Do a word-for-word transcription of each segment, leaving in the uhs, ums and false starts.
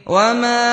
وما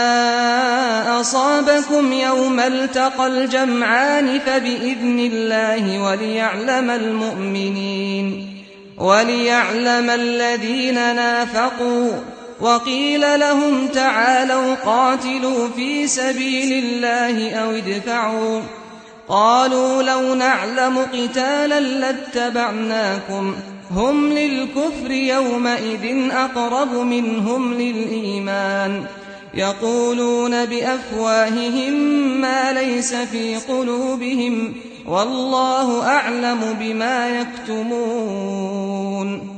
أصابكم يوم التقى الجمعان فبإذن الله وليعلم المؤمنين وليعلم الذين نافقوا. وقيل لهم تعالوا قاتلوا في سبيل الله أو ادفعوا قالوا لو نعلم قتالا لاتبعناكم هم للكفر يومئذ أقرب منهم للإيمان يقولون بأفواههم ما ليس في قلوبهم والله أعلم بما يكتمون.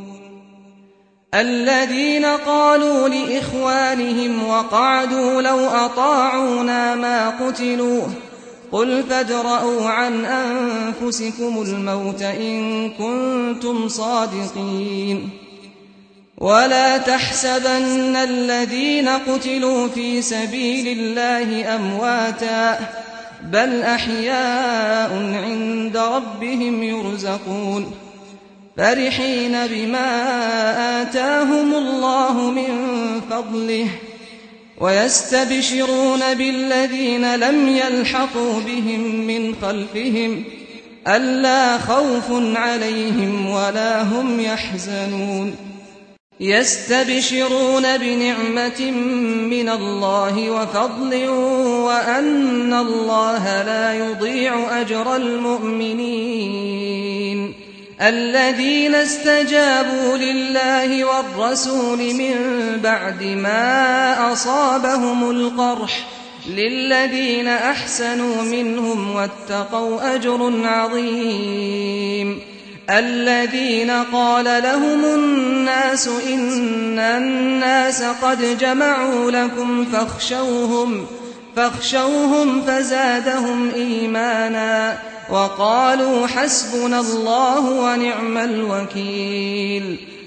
الذين قالوا لإخوانهم وقعدوا لو أطاعونا ما قتلوا قل فادرءوا عن أنفسكم الموت إن كنتم صادقين. ولا تحسبن الذين قتلوا في سبيل الله أمواتا بل أحياء عند ربهم يرزقون فرحين بما آتاهم الله من فضله ويستبشرون بالذين لم يلحقوا بهم من خلفهم ألا خوف عليهم ولا هم يحزنون يستبشرون بنعمة من الله وفضل وأن الله لا يضيع أجر المؤمنين الذين استجابوا لله والرسول من بعد ما أصابهم القرح للذين أحسنوا منهم واتقوا أجر عظيم. الذين قال لهم الناس إن الناس قد جمعوا لكم فاخشوهم فاخشوهم فزادهم إيمانا وقالوا حسبنا الله ونعم الوكيل.